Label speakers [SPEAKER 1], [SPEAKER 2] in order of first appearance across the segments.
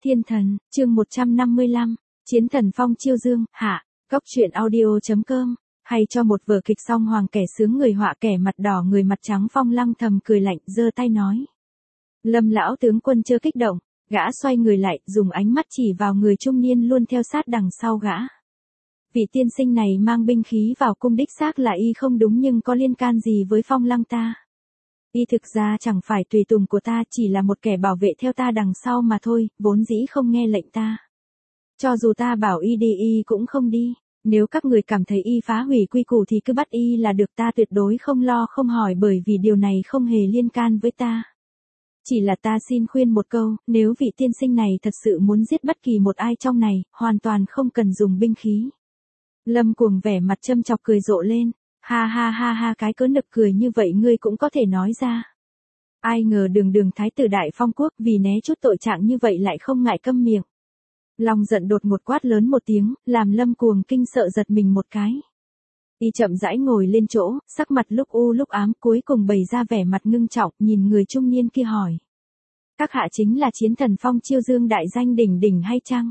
[SPEAKER 1] Thiên thần, chương 155, Chiến thần Phong Chiêu Dương, hạ, Cóc truyện audio.com, hay cho một vở kịch song hoàng kẻ sướng người họa kẻ mặt đỏ người mặt trắng. Phong Lăng thầm cười lạnh, giơ tay nói. Lâm lão tướng quân chớ kích động, gã xoay người lại, dùng ánh mắt chỉ vào người trung niên luôn theo sát đằng sau gã. Vị tiên sinh này mang binh khí vào cung đích xác là y không đúng, nhưng có liên can gì với Phong Lăng ta? Y thực ra chẳng phải tùy tùng của ta, chỉ là một kẻ bảo vệ theo ta đằng sau mà thôi, vốn dĩ không nghe lệnh ta. Cho dù ta bảo y đi y cũng không đi, nếu các người cảm thấy y phá hủy quy củ thì cứ bắt y là được, ta tuyệt đối không lo không hỏi, bởi vì điều này không hề liên can với ta. Chỉ là ta xin khuyên một câu, nếu vị tiên sinh này thật sự muốn giết bất kỳ một ai trong này, hoàn toàn không cần dùng binh khí. Lâm Cuồng vẻ mặt châm chọc cười rộ lên. Ha ha ha ha, cái cớ nực cười như vậy ngươi cũng có thể nói ra. Ai ngờ đường thái tử Đại Phong quốc vì né chút tội trạng như vậy lại không ngại câm miệng. Long giận đột ngột quát lớn một tiếng, làm Lâm Cuồng kinh sợ giật mình một cái. Y chậm rãi ngồi lên chỗ, sắc mặt lúc u lúc ám, cuối cùng bày ra vẻ mặt ngưng trọng, nhìn người trung niên kia hỏi. Các hạ chính là chiến thần Phong Chiêu Dương đại danh đỉnh đỉnh hay chăng?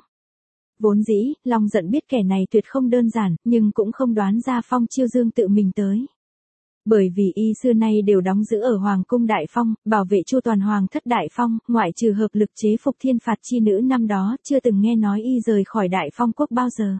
[SPEAKER 1] Vốn dĩ, Long giận biết kẻ này tuyệt không đơn giản, nhưng cũng không đoán ra Phong Chiêu Dương tự mình tới. Bởi vì y xưa nay đều đóng giữ ở Hoàng cung Đại Phong, bảo vệ chu toàn Hoàng thất Đại Phong, ngoại trừ hợp lực chế phục thiên phạt chi nữ năm đó, chưa từng nghe nói y rời khỏi Đại Phong quốc bao giờ.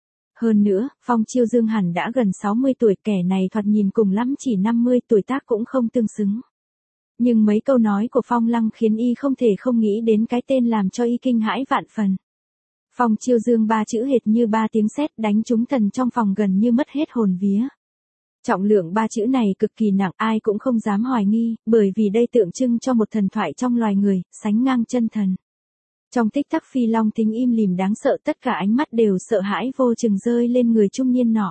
[SPEAKER 1] Hơn nữa, Phong Chiêu Dương hẳn đã gần 60 tuổi, kẻ này thoạt nhìn cùng lắm chỉ 50, tuổi tác cũng không tương xứng. Nhưng mấy câu nói của Phong Lăng khiến y không thể không nghĩ đến cái tên làm cho y kinh hãi vạn phần. Phong Chiêu Dương ba chữ hệt như ba tiếng sét đánh trúng thần trong phòng, gần như mất hết hồn vía. Trọng lượng ba chữ này cực kỳ nặng, ai cũng không dám hoài nghi, bởi vì đây tượng trưng cho một thần thoại trong loài người, sánh ngang chân thần. Trong tích tắc Phi Long tính im lìm đáng sợ, tất cả ánh mắt đều sợ hãi vô chừng rơi lên người trung niên nọ.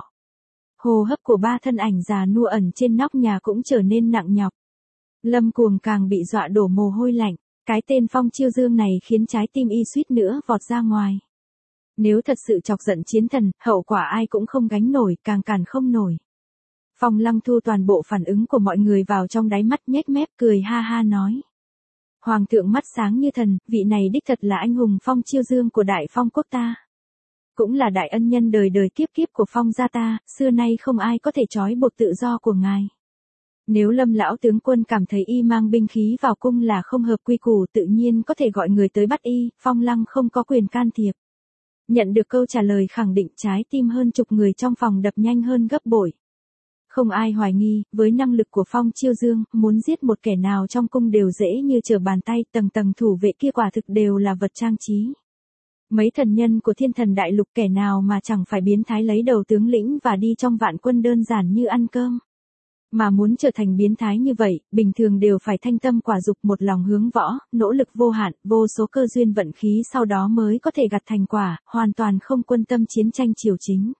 [SPEAKER 1] Hô hấp của ba thân ảnh già nua ẩn trên nóc nhà cũng trở nên nặng nhọc. Lâm Cuồng càng bị dọa đổ mồ hôi lạnh, cái tên Phong Chiêu Dương này khiến trái tim y suýt nữa vọt ra ngoài. Nếu thật sự chọc giận chiến thần, hậu quả ai cũng không gánh nổi, càng cản không nổi. Phong Lăng thu toàn bộ phản ứng của mọi người vào trong đáy mắt, nhếch mép cười ha ha nói. Hoàng thượng mắt sáng như thần, vị này đích thật là anh hùng Phong Chiêu Dương của Đại Phong quốc ta. Cũng là đại ân nhân đời đời kiếp kiếp của Phong gia ta, xưa nay không ai có thể trói buộc tự do của ngài. Nếu Lâm lão tướng quân cảm thấy y mang binh khí vào cung là không hợp quy củ, tự nhiên có thể gọi người tới bắt y, Phong Lăng không có quyền can thiệp. Nhận được câu trả lời khẳng định, trái tim hơn chục người trong phòng đập nhanh hơn gấp bội. Không ai hoài nghi, với năng lực của Phong Chiêu Dương, muốn giết một kẻ nào trong cung đều dễ như trở bàn tay, tầng thủ vệ kia quả thực đều là vật trang trí. Mấy thần nhân của thiên thần đại lục kẻ nào mà chẳng phải biến thái lấy đầu tướng lĩnh và đi trong vạn quân đơn giản như ăn cơm. Mà muốn trở thành biến thái như vậy, bình thường đều phải thanh tâm quả dục, một lòng hướng võ, nỗ lực vô hạn, vô số cơ duyên vận khí sau đó mới có thể gặt thành quả, hoàn toàn không quan tâm chiến tranh triều chính.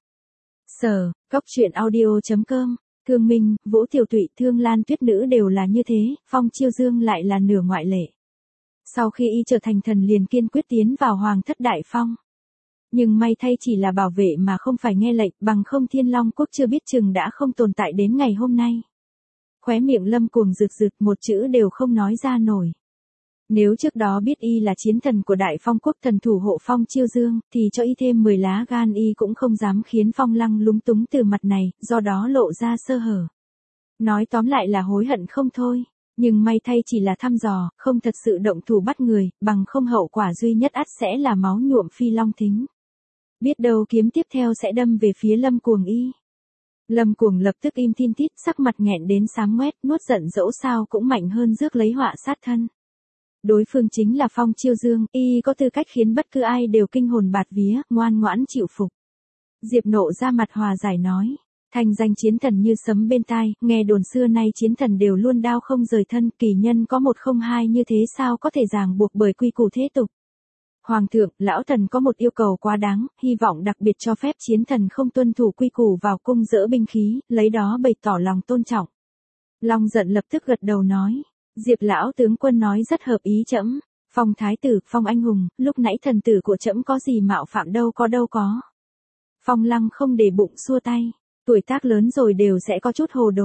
[SPEAKER 1] Cóc truyện audio.com, Thương Minh, Vũ Tiểu Tụy, Thương Lan Tuyết Nữ đều là như thế, Phong Chiêu Dương lại là nửa ngoại lệ. Sau khi y trở thành thần liền kiên quyết tiến vào Hoàng thất Đại Phong. Nhưng may thay chỉ là bảo vệ mà không phải nghe lệnh, bằng không Thiên Long quốc chưa biết chừng đã không tồn tại đến ngày hôm nay. Khóe miệng Lâm Cuồng rực rực, một chữ đều không nói ra nổi. Nếu trước đó biết y là chiến thần của Đại Phong quốc, thần thủ hộ Phong Chiêu Dương, thì cho y thêm 10 lá gan y cũng không dám khiến Phong Lăng lúng túng từ mặt này, do đó lộ ra sơ hở. Nói tóm lại là hối hận không thôi, nhưng may thay chỉ là thăm dò, không thật sự động thủ bắt người, bằng không hậu quả duy nhất ắt sẽ là máu nhuộm Phi Long thính. Biết đâu kiếm tiếp theo sẽ đâm về phía Lâm Cuồng y. Lâm Cuồng lập tức im thin tít, sắc mặt nghẹn đến xám ngoét, nuốt giận dẫu sao cũng mạnh hơn rước lấy họa sát thân. Đối phương chính là Phong Chiêu Dương, y có tư cách khiến bất cứ ai đều kinh hồn bạt vía, ngoan ngoãn chịu phục. Diệp Nộ ra mặt hòa giải nói, thành danh chiến thần như sấm bên tai, nghe đồn xưa nay chiến thần đều luôn đao không rời thân, kỳ nhân có một không hai như thế sao có thể ràng buộc bởi quy củ thế tục. Hoàng thượng, lão thần có một yêu cầu quá đáng, hy vọng đặc biệt cho phép chiến thần không tuân thủ quy củ vào cung dỡ binh khí, lấy đó bày tỏ lòng tôn trọng. Long giận lập tức gật đầu nói. Diệp lão tướng quân nói rất hợp ý trẫm. Phong thái tử, Phong anh hùng, lúc nãy thần tử của trẫm có gì mạo phạm đâu có. Phong Lăng không để bụng xua tay, tuổi tác lớn rồi đều sẽ có chút hồ đồ.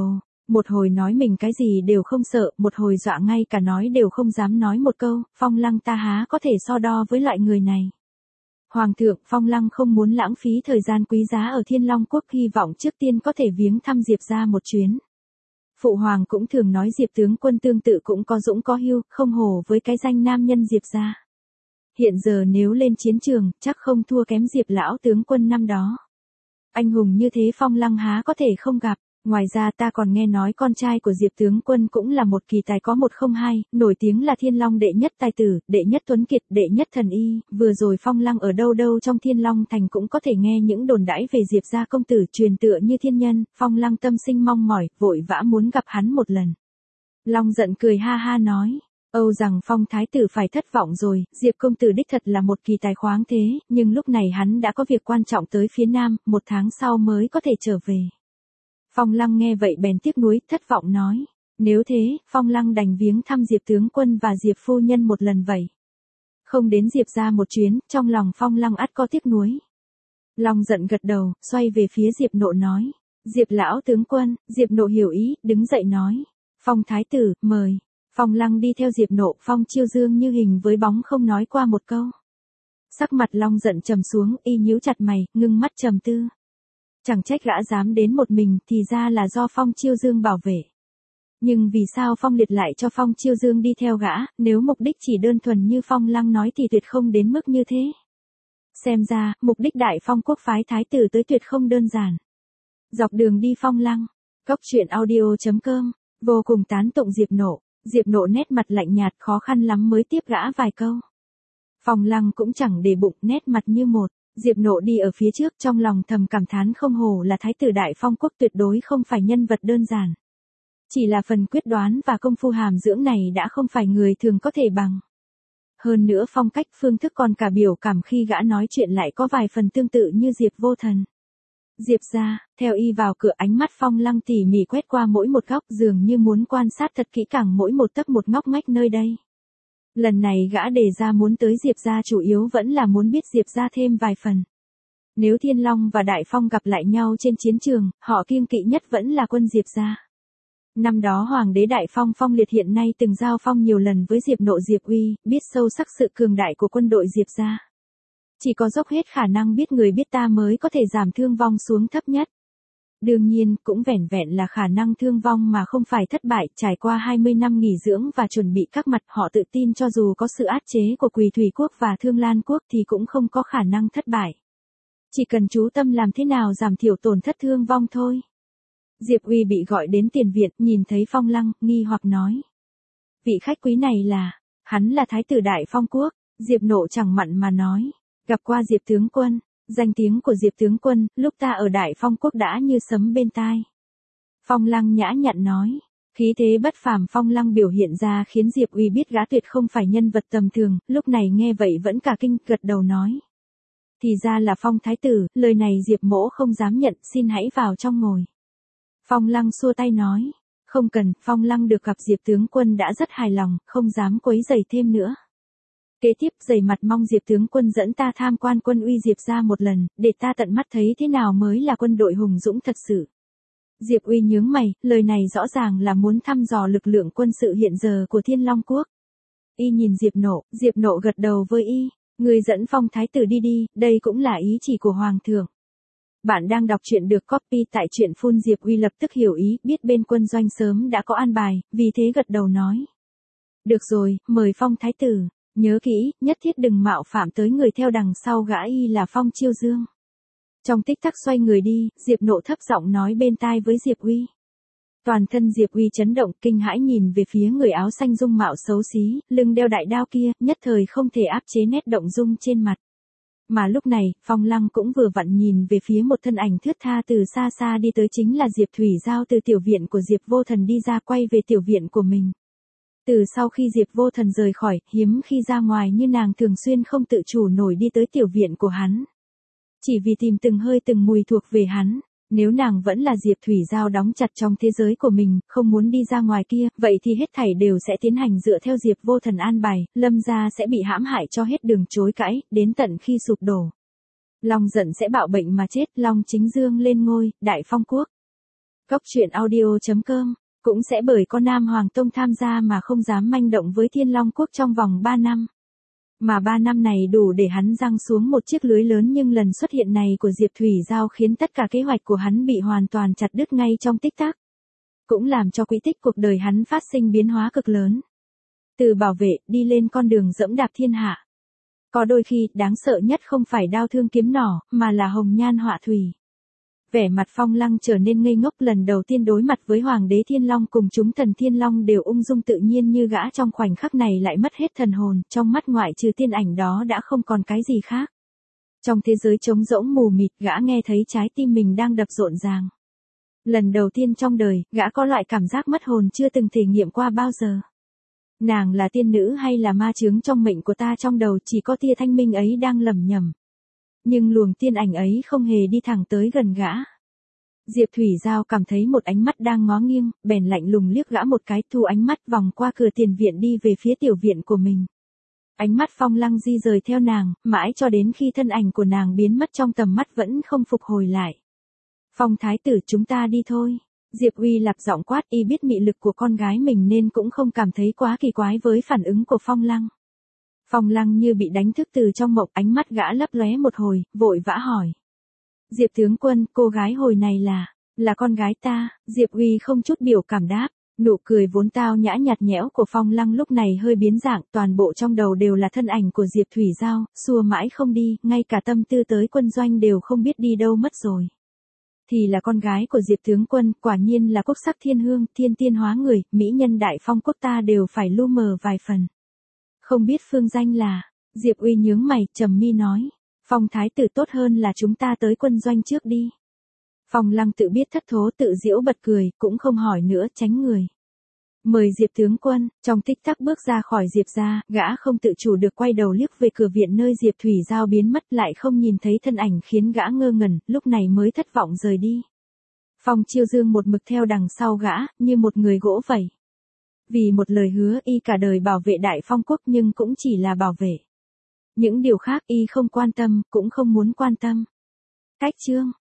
[SPEAKER 1] Một hồi nói mình cái gì đều không sợ, một hồi dọa ngay cả nói đều không dám nói một câu, Phong Lăng ta há có thể so đo với loại người này. Hoàng thượng, Phong Lăng không muốn lãng phí thời gian quý giá ở Thiên Long Quốc, hy vọng trước tiên có thể viếng thăm Diệp gia một chuyến. Phụ hoàng cũng thường nói Diệp tướng quân tương tự cũng có dũng có hiu, không hổ với cái danh nam nhân Diệp gia. Hiện giờ nếu lên chiến trường, chắc không thua kém Diệp lão tướng quân năm đó. Anh hùng như thế Phong Lăng há có thể không gặp. Ngoài ra ta còn nghe nói con trai của Diệp tướng quân cũng là một kỳ tài có 102, nổi tiếng là Thiên Long đệ nhất tài tử, đệ nhất tuấn kiệt, đệ nhất thần y, vừa rồi Phong Lăng ở đâu đâu trong Thiên Long thành cũng có thể nghe những đồn đãi về Diệp gia công tử truyền tựa như thiên nhân, Phong Lăng tâm sinh mong mỏi, vội vã muốn gặp hắn một lần. Long giận cười ha ha nói, Âu rằng Phong thái tử phải thất vọng rồi, Diệp công tử đích thật là một kỳ tài khoáng thế, nhưng lúc này hắn đã có việc quan trọng tới phía Nam, 1 tháng sau mới có thể trở về. Phong Lăng nghe vậy bèn tiếc nuối, thất vọng nói. Nếu thế, Phong Lăng đành viếng thăm Diệp tướng quân và Diệp phu nhân một lần vậy. Không đến Diệp ra một chuyến, trong lòng Phong Lăng ắt có tiếc nuối. Long giận gật đầu, xoay về phía Diệp Nộ nói. Diệp lão tướng quân, Diệp Nộ hiểu ý, đứng dậy nói. Phong thái tử, mời. Phong Lăng đi theo Diệp Nộ, Phong Chiêu Dương như hình với bóng không nói qua một câu. Sắc mặt Long giận trầm xuống, y nhíu chặt mày, ngưng mắt trầm tư. Chẳng trách gã dám đến một mình, thì ra là do Phong Chiêu Dương bảo vệ. Nhưng vì sao Phong Liệt lại cho Phong Chiêu Dương đi theo gã, nếu mục đích chỉ đơn thuần như Phong Lăng nói thì tuyệt không đến mức như thế. Xem ra, mục đích Đại Phong quốc phái thái tử tới tuyệt không đơn giản. Dọc đường đi Phong Lăng, Cốc truyện audio.com, vô cùng tán tụng Diệp Nộ nét mặt lạnh nhạt, khó khăn lắm mới tiếp gã vài câu. Phong Lăng cũng chẳng để bụng, nét mặt như một. Diệp Nộ đi ở phía trước, trong lòng thầm cảm thán không hổ là thái tử Đại Phong quốc, tuyệt đối không phải nhân vật đơn giản. Chỉ là phần quyết đoán và công phu hàm dưỡng này đã không phải người thường có thể bằng. Hơn nữa phong cách phương thức còn cả biểu cảm khi gã nói chuyện lại có vài phần tương tự như Diệp Vô Thần. Diệp ra, theo y vào cửa, ánh mắt Phong Lăng tỉ mỉ quét qua mỗi một góc, dường như muốn quan sát thật kỹ càng mỗi một tấc một ngóc ngách nơi đây. Lần này gã đề ra muốn tới Diệp gia chủ yếu vẫn là muốn biết Diệp gia thêm vài phần. Nếu Thiên Long và Đại Phong gặp lại nhau trên chiến trường, họ kiêng kỵ nhất vẫn là quân Diệp gia. Năm đó Hoàng đế Đại Phong Phong Liệt hiện nay từng giao phong nhiều lần với Diệp Nộ Diệp Uy, biết sâu sắc sự cường đại của quân đội Diệp gia. Chỉ có dốc hết khả năng biết người biết ta mới có thể giảm thương vong xuống thấp nhất. Đương nhiên, cũng vẻn vẹn là khả năng thương vong mà không phải thất bại, trải qua 20 năm nghỉ dưỡng và chuẩn bị các mặt, họ tự tin cho dù có sự áp chế của Quỳ Thủy quốc và Thương Lan quốc thì cũng không có khả năng thất bại. Chỉ cần chú tâm làm thế nào giảm thiểu tổn thất thương vong thôi. Diệp Uy bị gọi đến tiền viện, nhìn thấy Phong Lăng, nghi hoặc nói. Vị khách quý này là, hắn là thái tử Đại Phong quốc, Diệp Nộ chẳng mặn mà nói. Gặp qua Diệp tướng quân. Danh tiếng của Diệp tướng quân, lúc ta ở Đại Phong quốc đã như sấm bên tai. Phong Lăng nhã nhặn nói. Khí thế bất phàm Phong Lăng biểu hiện ra khiến Diệp Uy biết gã tuyệt không phải nhân vật tầm thường, lúc này nghe vậy vẫn cả kinh, gật đầu nói. Thì ra là Phong thái tử, lời này Diệp mỗ không dám nhận, xin hãy vào trong ngồi. Phong Lăng xua tay nói. Không cần, Phong Lăng được gặp Diệp tướng quân đã rất hài lòng, không dám quấy rầy thêm nữa. Kế tiếp dày mặt mong Diệp tướng quân dẫn ta tham quan quân uy Diệp ra một lần, để ta tận mắt thấy thế nào mới là quân đội hùng dũng thật sự. Diệp Uy nhướng mày, lời này rõ ràng là muốn thăm dò lực lượng quân sự hiện giờ của Thiên Long quốc. Y nhìn Diệp Nộ gật đầu với y, người dẫn Phong thái tử đi đi, đây cũng là ý chỉ của Hoàng thượng. Bạn đang đọc truyện được copy tại truyện Full. Diệp Uy lập tức hiểu ý, biết bên quân doanh sớm đã có an bài, vì thế gật đầu nói. Được rồi, mời Phong thái tử. Nhớ kỹ, nhất thiết đừng mạo phạm tới người theo đằng sau gã y là Phong Chiêu Dương. Trong tích tắc xoay người đi, Diệp Nộ thấp giọng nói bên tai với Diệp Uy. Toàn thân Diệp Uy chấn động, kinh hãi nhìn về phía người áo xanh dung mạo xấu xí, lưng đeo đại đao kia, nhất thời không thể áp chế nét động dung trên mặt. Mà lúc này, Phong Lăng cũng vừa vặn nhìn về phía một thân ảnh thướt tha từ xa xa đi tới, chính là Diệp Thủy Giao từ tiểu viện của Diệp Vô Thần đi ra, quay về tiểu viện của mình. Từ sau khi Diệp Vô Thần rời khỏi, hiếm khi ra ngoài như nàng thường xuyên không tự chủ nổi đi tới tiểu viện của hắn. Chỉ vì tìm từng hơi từng mùi thuộc về hắn. Nếu nàng vẫn là Diệp Thủy Giao đóng chặt trong thế giới của mình, không muốn đi ra ngoài kia, vậy thì hết thảy đều sẽ tiến hành dựa theo Diệp Vô Thần an bài, Lâm gia sẽ bị hãm hại cho hết đường chối cãi, đến tận khi sụp đổ. Long giận sẽ bạo bệnh mà chết, Long Chính Dương lên ngôi, Đại Phong quốc. Cóc truyện audio.com, cũng sẽ bởi có Nam Hoàng Tông tham gia mà không dám manh động với Thiên Long Quốc trong vòng 3 năm. Mà 3 năm này đủ để hắn giăng xuống một chiếc lưới lớn, nhưng lần xuất hiện này của Diệp Thủy Giao khiến tất cả kế hoạch của hắn bị hoàn toàn chặt đứt ngay trong tích tắc. Cũng làm cho quỹ tích cuộc đời hắn phát sinh biến hóa cực lớn. Từ bảo vệ đi lên con đường dẫm đạp thiên hạ. Có đôi khi đáng sợ nhất không phải đao thương kiếm nỏ, mà là hồng nhan họa thủy. Vẻ mặt Phong Lăng trở nên ngây ngốc, lần đầu tiên đối mặt với Hoàng đế Thiên Long cùng chúng thần Thiên Long đều ung dung tự nhiên như gã, trong khoảnh khắc này lại mất hết thần hồn, trong mắt ngoại trừ tiên ảnh đó đã không còn cái gì khác. Trong thế giới trống rỗng mù mịt, gã nghe thấy trái tim mình đang đập rộn ràng. Lần đầu tiên trong đời, gã có loại cảm giác mất hồn chưa từng thể nghiệm qua bao giờ. Nàng là tiên nữ hay là ma chướng trong mệnh của ta, trong đầu chỉ có tia thanh minh ấy đang lẩm nhẩm. Nhưng luồng tiên ảnh ấy không hề đi thẳng tới gần gã. Diệp Thủy Giao cảm thấy một ánh mắt đang ngó nghiêng, bèn lạnh lùng liếc gã một cái, thu ánh mắt vòng qua cửa tiền viện đi về phía tiểu viện của mình. Ánh mắt Phong Lăng di rời theo nàng, mãi cho đến khi thân ảnh của nàng biến mất trong tầm mắt vẫn không phục hồi lại. Phong thái tử, chúng ta đi thôi. Diệp Uy lặp giọng quát, y biết mị lực của con gái mình nên cũng không cảm thấy quá kỳ quái với phản ứng của Phong Lăng. Phong Lăng như bị đánh thức từ trong mộng, ánh mắt gã lấp lóe một hồi, vội vã hỏi. Diệp tướng quân, cô gái hồi này là con gái ta. Diệp Uy không chút biểu cảm đáp. Nụ cười vốn tao nhã nhạt nhẽo của Phong Lăng lúc này hơi biến dạng, toàn bộ trong đầu đều là thân ảnh của Diệp Thủy Giao, xua mãi không đi, ngay cả tâm tư tới quân doanh đều không biết đi đâu mất rồi. Thì là con gái của Diệp tướng quân, quả nhiên là quốc sắc thiên hương, thiên tiên hóa người, mỹ nhân đại phong quốc ta đều phải lu mờ vài phần. Không biết phương danh là. Diệp Uy nhướng mày, trầm mi nói. Phong thái tử, tốt hơn là chúng ta tới quân doanh trước đi. Phong Lăng tự biết thất thố, tự giễu bật cười, cũng không hỏi nữa, tránh người. Mời Diệp tướng quân. Trong tích tắc bước ra khỏi Diệp gia, gã không tự chủ được quay đầu liếc về cửa viện nơi Diệp Thủy Giao biến mất, lại không nhìn thấy thân ảnh, khiến gã ngơ ngẩn, lúc này mới thất vọng rời đi. Phong Chiêu Dương một mực theo đằng sau gã, như một người gỗ vậy. Vì một lời hứa, y cả đời bảo vệ Đại Phong quốc, nhưng cũng chỉ là bảo vệ. Những điều khác y không quan tâm, cũng không muốn quan tâm. Cách chương